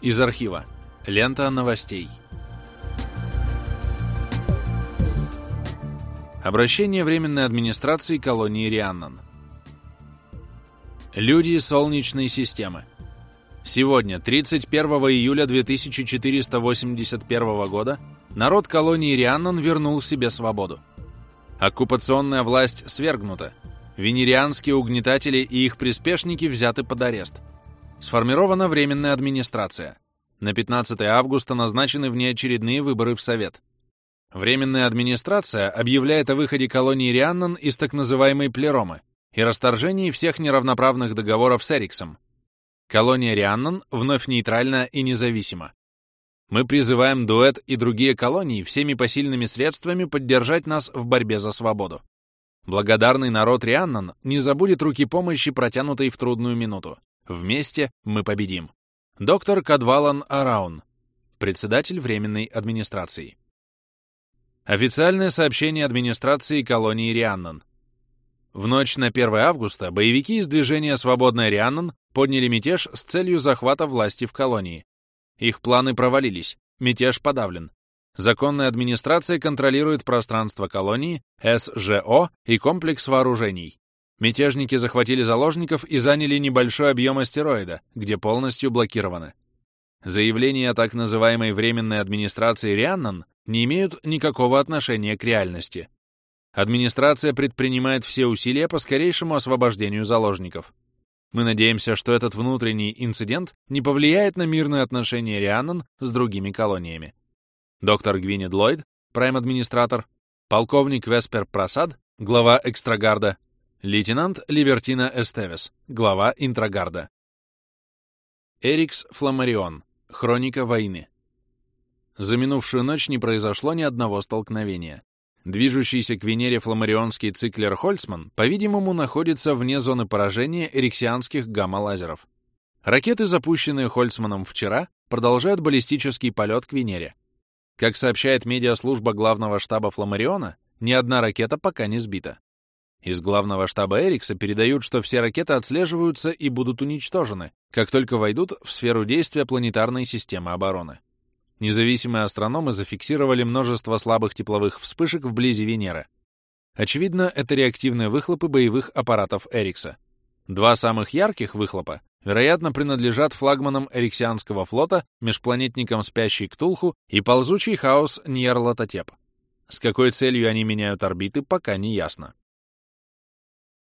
Из архива. Лента новостей. Обращение Временной администрации колонии Рианнан. Люди Солнечной системы. Сегодня, 31 июля 2481 года, народ колонии Рианнан вернул себе свободу. Оккупационная власть свергнута. Венерианские угнетатели и их приспешники взяты под арест. Сформирована Временная администрация. На 15 августа назначены внеочередные выборы в Совет. Временная администрация объявляет о выходе колонии Рианнан из так называемой плеромы и расторжении всех неравноправных договоров с Эриксом. Колония Рианнан вновь нейтральна и независима. Мы призываем Дуэт и другие колонии всеми посильными средствами поддержать нас в борьбе за свободу. Благодарный народ Рианнан не забудет руки помощи, протянутой в трудную минуту. Вместе мы победим. Доктор Кадвалан Араун, председатель Временной администрации. Официальное сообщение администрации колонии Рианнан. В ночь на 1 августа боевики из движения «Свободная Рианнан» подняли мятеж с целью захвата власти в колонии. Их планы провалились, мятеж подавлен. Законная администрация контролирует пространство колонии, СЖО и комплекс вооружений. Мятежники захватили заложников и заняли небольшой объем астероида, где полностью блокированы. Заявления о так называемой Временной администрации Рианнан не имеют никакого отношения к реальности. Администрация предпринимает все усилия по скорейшему освобождению заложников. Мы надеемся, что этот внутренний инцидент не повлияет на мирные отношения Рианнан с другими колониями. Доктор Гвинет Ллойд, прайм-администратор, полковник Веспер Прасад, глава Экстрагарда, лейтенант Либертина Эстевес, глава Интрагарда. Эрикс Фламарион. Хроника войны. За минувшую ночь не произошло ни одного столкновения. Движущийся к Венере фламарионский циклер Хольцман, по-видимому, находится вне зоны поражения эриксианских гамма-лазеров. Ракеты, запущенные Хольцманом вчера, продолжают баллистический полет к Венере. Как сообщает медиаслужба главного штаба Фламариона, ни одна ракета пока не сбита. Из главного штаба Эрикса передают, что все ракеты отслеживаются и будут уничтожены, как только войдут в сферу действия планетарной системы обороны. Независимые астрономы зафиксировали множество слабых тепловых вспышек вблизи Венеры. Очевидно, это реактивные выхлопы боевых аппаратов Эрикса. Два самых ярких выхлопа, вероятно, принадлежат флагманам Эриксианского флота, межпланетникам Спящий Ктулху и ползучий хаос Ньярлатотеп. С какой целью они меняют орбиты, пока не ясно.